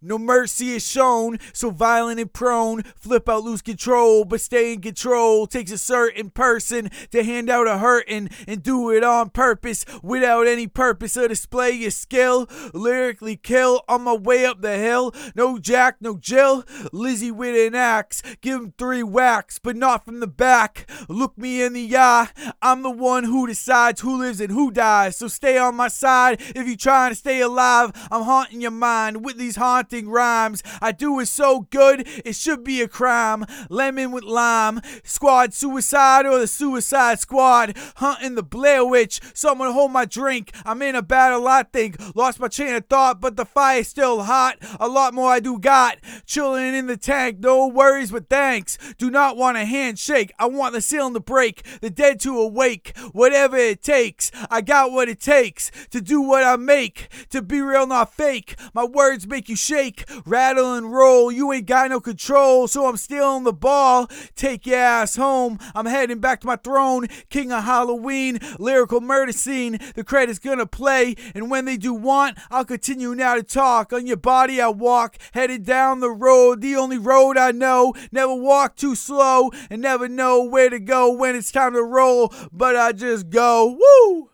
No mercy is shown, so violent and prone. Flip out, lose control, but stay in control. Takes a certain person to hand out a hurtin' and do it on purpose without any purpose or display your skill. Lyrically kill on my way up the hill. No Jack, no Jill. Lizzie with an axe, give him 3 whacks, but not from the back. Look me in the eye, I'm the one who decides who lives and who dies. So stay on my side if you're trying to stay alive. I'm haunting your mind with these haunting rhymes. I do it so good, it should be a crime. Lemon with lime, squad suicide or the Suicide Squad. Hunting the Blair Witch, someone hold my drink. I'm in a battle, I think. Lost my chain of thought, but the fire's still hot. A lot more I do got. Chilling in the tank, no worries, but thanks. Do not want a handshake, I want the ceiling to break, the dead to awake. Whatever it takes, I got what it takes to do what I make. To be real, not fake. My words make you shake, rattle and roll. You ain't got no control, so I'm stealing the ball. Take your ass home, I'm heading back to my throne. King of Halloween, lyrical murder scene. The credit's gonna play, and when they do want, I'll continue now to talk. On your body I walk, headed down the road, the only road I know. Never walk too slow, and never know where to go when it's time to roll, but I just go. Woo!